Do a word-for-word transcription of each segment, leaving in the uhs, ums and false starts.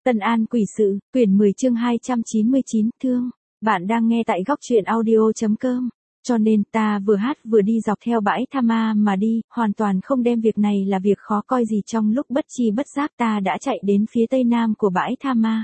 Tân An quỷ sự, quyển mười chương hai trăm chín mươi chín, thương. Bạn đang nghe tại góc truyện audio.com. Cho nên ta vừa hát vừa đi dọc theo bãi Tha Ma mà đi, hoàn toàn không đem việc này là việc khó coi gì. Trong lúc bất chi bất giác ta đã chạy đến phía tây nam của bãi Tha Ma.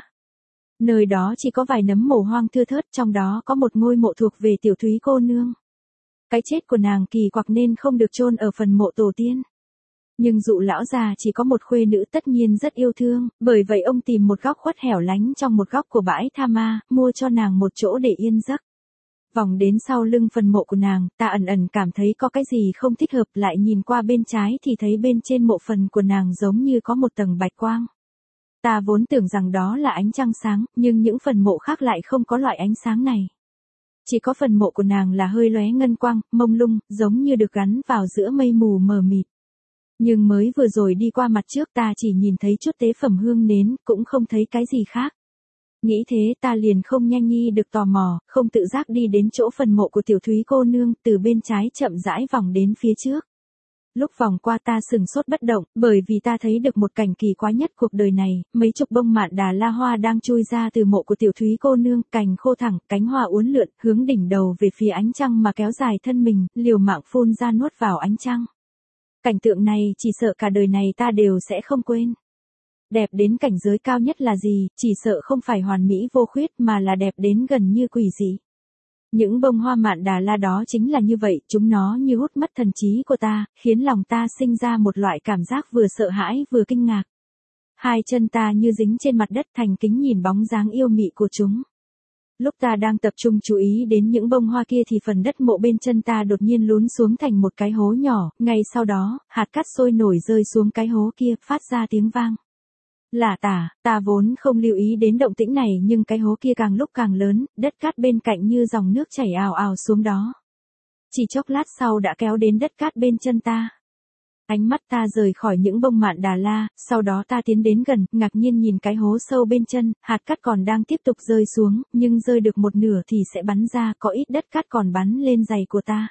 Nơi đó chỉ có vài nấm mồ hoang thưa thớt, trong đó có một ngôi mộ thuộc về Tiểu Thúy cô nương. Cái chết của nàng kỳ quặc nên không được chôn ở phần mộ tổ tiên. Nhưng dụ lão già chỉ có một khuê nữ tất nhiên rất yêu thương, bởi vậy ông tìm một góc khuất hẻo lánh trong một góc của bãi Tha Ma, mua cho nàng một chỗ để yên giấc. Vòng đến sau lưng phần mộ của nàng, ta ẩn ẩn cảm thấy có cái gì không thích hợp, lại nhìn qua bên trái thì thấy bên trên mộ phần của nàng giống như có một tầng bạch quang. Ta vốn tưởng rằng đó là ánh trăng sáng, nhưng những phần mộ khác lại không có loại ánh sáng này. Chỉ có phần mộ của nàng là hơi lóe ngân quang, mông lung, giống như được gắn vào giữa mây mù mờ mịt. Nhưng mới vừa rồi đi qua mặt trước ta chỉ nhìn thấy chút tế phẩm hương nến, cũng không thấy cái gì khác. Nghĩ thế ta liền không nhanh nhi được tò mò, không tự giác đi đến chỗ phần mộ của Tiểu Thúy cô nương, từ bên trái chậm rãi vòng đến phía trước. Lúc vòng qua ta sừng sốt bất động, bởi vì ta thấy được một cảnh kỳ quái nhất cuộc đời này, mấy chục bông mạn đà la hoa đang chui ra từ mộ của Tiểu Thúy cô nương, cành khô thẳng, cánh hoa uốn lượn, hướng đỉnh đầu về phía ánh trăng mà kéo dài thân mình, liều mạng phun ra nuốt vào ánh trăng. Cảnh tượng này chỉ sợ cả đời này ta đều sẽ không quên. Đẹp đến cảnh giới cao nhất là gì, chỉ sợ không phải hoàn mỹ vô khuyết mà là đẹp đến gần như quỷ dị. Những bông hoa mạn đà la đó chính là như vậy, chúng nó như hút mất thần trí của ta, khiến lòng ta sinh ra một loại cảm giác vừa sợ hãi vừa kinh ngạc. Hai chân ta như dính trên mặt đất, thành kính nhìn bóng dáng yêu mị của chúng. Lúc ta đang tập trung chú ý đến những bông hoa kia thì phần đất mộ bên chân ta đột nhiên lún xuống thành một cái hố nhỏ, ngay sau đó, hạt cát sôi nổi rơi xuống cái hố kia, phát ra tiếng vang. Lả tả, ta vốn không lưu ý đến động tĩnh này nhưng cái hố kia càng lúc càng lớn, đất cát bên cạnh như dòng nước chảy ào ào xuống đó. Chỉ chốc lát sau đã kéo đến đất cát bên chân ta. Ánh mắt ta rời khỏi những bông mạn đà la, sau đó ta tiến đến gần, ngạc nhiên nhìn cái hố sâu bên chân, hạt cát còn đang tiếp tục rơi xuống, nhưng rơi được một nửa thì sẽ bắn ra, có ít đất cát còn bắn lên giày của ta.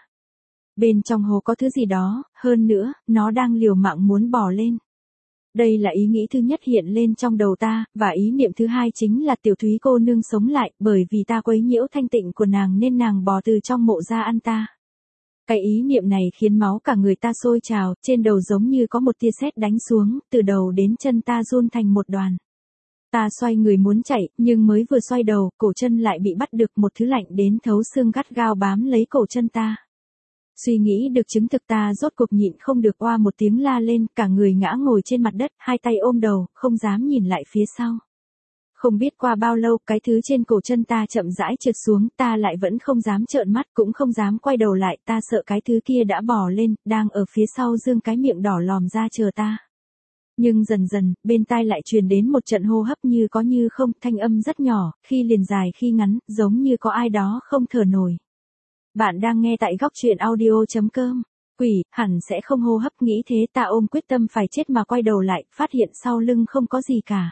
Bên trong hố có thứ gì đó, hơn nữa, nó đang liều mạng muốn bò lên. Đây là ý nghĩ thứ nhất hiện lên trong đầu ta, và ý niệm thứ hai chính là Tiểu Thúy cô nương sống lại, bởi vì ta quấy nhiễu thanh tịnh của nàng nên nàng bò từ trong mộ ra ăn ta. Cái ý niệm này khiến máu cả người ta sôi trào, trên đầu giống như có một tia sét đánh xuống, từ đầu đến chân ta run thành một đoàn. Ta xoay người muốn chạy, nhưng mới vừa xoay đầu, cổ chân lại bị bắt được một thứ lạnh đến thấu xương gắt gao bám lấy cổ chân ta. Suy nghĩ được chứng thực ta rốt cuộc nhịn không được oa một tiếng la lên, cả người ngã ngồi trên mặt đất, hai tay ôm đầu, không dám nhìn lại phía sau. Không biết qua bao lâu, cái thứ trên cổ chân ta chậm rãi trượt xuống, ta lại vẫn không dám trợn mắt, cũng không dám quay đầu lại, ta sợ cái thứ kia đã bò lên, đang ở phía sau dương cái miệng đỏ lòm ra chờ ta. Nhưng dần dần, bên tai lại truyền đến một trận hô hấp như có như không, thanh âm rất nhỏ, khi liền dài khi ngắn, giống như có ai đó không thở nổi. Bạn đang nghe tại góc truyện audio.com. Quỷ, hẳn sẽ không hô hấp, nghĩ thế ta ôm quyết tâm phải chết mà quay đầu lại, phát hiện sau lưng không có gì cả.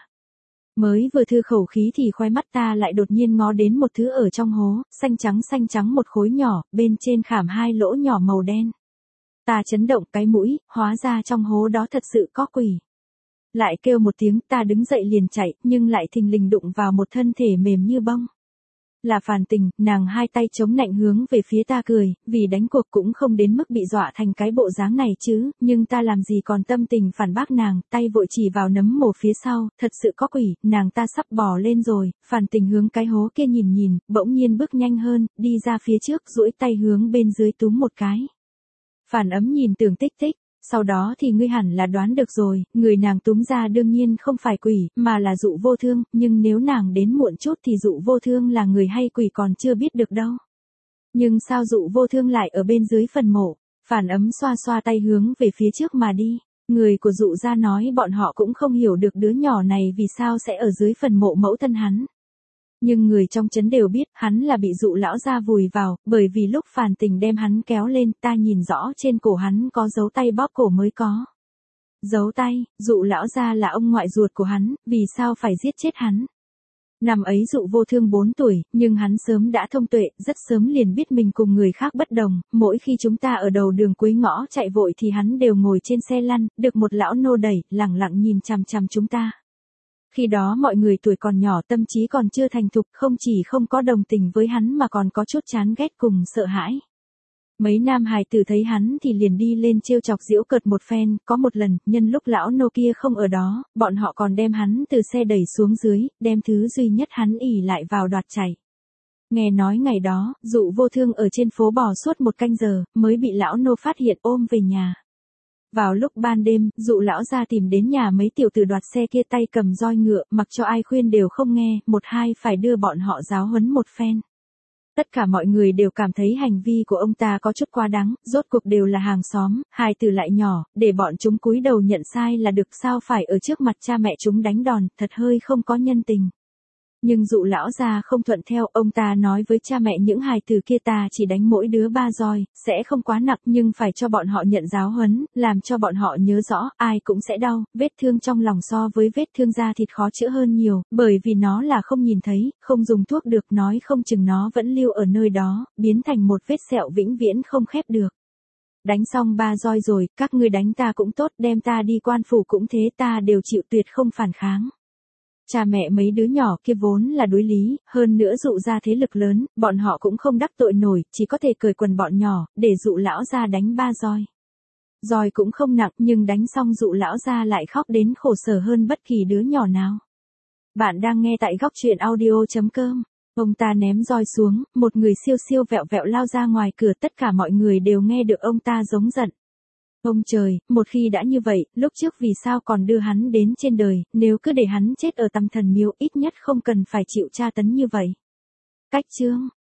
Mới vừa thư khẩu khí thì khoe mắt ta lại đột nhiên ngó đến một thứ ở trong hố, xanh trắng xanh trắng một khối nhỏ, bên trên khảm hai lỗ nhỏ màu đen. Ta chấn động cái mũi, hóa ra trong hố đó thật sự có quỷ. Lại kêu một tiếng, ta đứng dậy liền chạy, nhưng lại thình lình đụng vào một thân thể mềm như bông. Là Phàn Tình, nàng hai tay chống nạnh hướng về phía ta cười, vì đánh cuộc cũng không đến mức bị dọa thành cái bộ dáng này chứ, nhưng ta làm gì còn tâm tình phản bác nàng, tay vội chỉ vào nấm mồ phía sau, thật sự có quỷ, nàng ta sắp bò lên rồi. Phàn Tình hướng cái hố kia nhìn nhìn, bỗng nhiên bước nhanh hơn, đi ra phía trước, duỗi tay hướng bên dưới túm một cái. Phàn Ấm nhìn Tưởng Tích Tích. Sau đó thì ngươi hẳn là đoán được rồi, người nàng túm ra đương nhiên không phải quỷ, mà là Dụ Vô Thương, nhưng nếu nàng đến muộn chút thì Dụ Vô Thương là người hay quỷ còn chưa biết được đâu. Nhưng sao Dụ Vô Thương lại ở bên dưới phần mộ? Phàn Ấm xoa xoa tay hướng về phía trước mà đi. Người của Dụ gia nói bọn họ cũng không hiểu được đứa nhỏ này vì sao sẽ ở dưới phần mộ mẫu thân hắn. Nhưng người trong trấn đều biết hắn là bị Dụ lão gia vùi vào, bởi vì lúc Phàn Tình đem hắn kéo lên, ta nhìn rõ trên cổ hắn có dấu tay bóp cổ mới có. Dấu tay, Dụ lão gia là ông ngoại ruột của hắn, vì sao phải giết chết hắn? Năm ấy Dụ Vô Thương bốn tuổi, nhưng hắn sớm đã thông tuệ, rất sớm liền biết mình cùng người khác bất đồng, mỗi khi chúng ta ở đầu đường cuối ngõ chạy vội thì hắn đều ngồi trên xe lăn, được một lão nô đẩy, lẳng lặng nhìn chằm chằm chúng ta. Khi đó mọi người tuổi còn nhỏ, tâm trí còn chưa thành thục, không chỉ không có đồng tình với hắn mà còn có chút chán ghét cùng sợ hãi. Mấy nam hài tử thấy hắn thì liền đi lên trêu chọc giễu cợt một phen, có một lần, nhân lúc lão nô kia không ở đó, bọn họ còn đem hắn từ xe đẩy xuống dưới, đem thứ duy nhất hắn ỉ lại vào đoạt chạy. Nghe nói ngày đó, Dụ Vô Thương ở trên phố bò suốt một canh giờ, mới bị lão nô phát hiện ôm về nhà. Vào lúc ban đêm, Dụ lão ra tìm đến nhà mấy tiểu tử đoạt xe kia tay cầm roi ngựa, mặc cho ai khuyên đều không nghe, một hai phải đưa bọn họ giáo huấn một phen. Tất cả mọi người đều cảm thấy hành vi của ông ta có chút quá đáng, rốt cuộc đều là hàng xóm, hài tử lại nhỏ, để bọn chúng cúi đầu nhận sai là được, sao phải ở trước mặt cha mẹ chúng đánh đòn, thật hơi không có nhân tình. Nhưng Dụ lão gia không thuận theo, ông ta nói với cha mẹ những hài tử kia ta chỉ đánh mỗi đứa ba roi, sẽ không quá nặng nhưng phải cho bọn họ nhận giáo huấn, làm cho bọn họ nhớ rõ, ai cũng sẽ đau, vết thương trong lòng so với vết thương da thịt khó chữa hơn nhiều, bởi vì nó là không nhìn thấy, không dùng thuốc được, nói không chừng nó vẫn lưu ở nơi đó, biến thành một vết sẹo vĩnh viễn không khép được. Đánh xong ba roi rồi, các ngươi đánh ta cũng tốt, đem ta đi quan phủ cũng thế, ta đều chịu, tuyệt không phản kháng. Cha mẹ mấy đứa nhỏ kia vốn là đối lý, hơn nữa Dụ ra thế lực lớn, bọn họ cũng không đắc tội nổi, chỉ có thể cởi quần bọn nhỏ, để Dụ lão ra đánh ba roi. Roi cũng không nặng, nhưng đánh xong Dụ lão ra lại khóc đến khổ sở hơn bất kỳ đứa nhỏ nào. Bạn đang nghe tại góc truyện audio chấm com. Ông ta ném roi xuống, một người siêu siêu vẹo vẹo lao ra ngoài cửa, tất cả mọi người đều nghe được ông ta giống giận. Ông trời, một khi đã như vậy, lúc trước vì sao còn đưa hắn đến trên đời, nếu cứ để hắn chết ở Tam Thần Miếu ít nhất không cần phải chịu tra tấn như vậy. Cách chương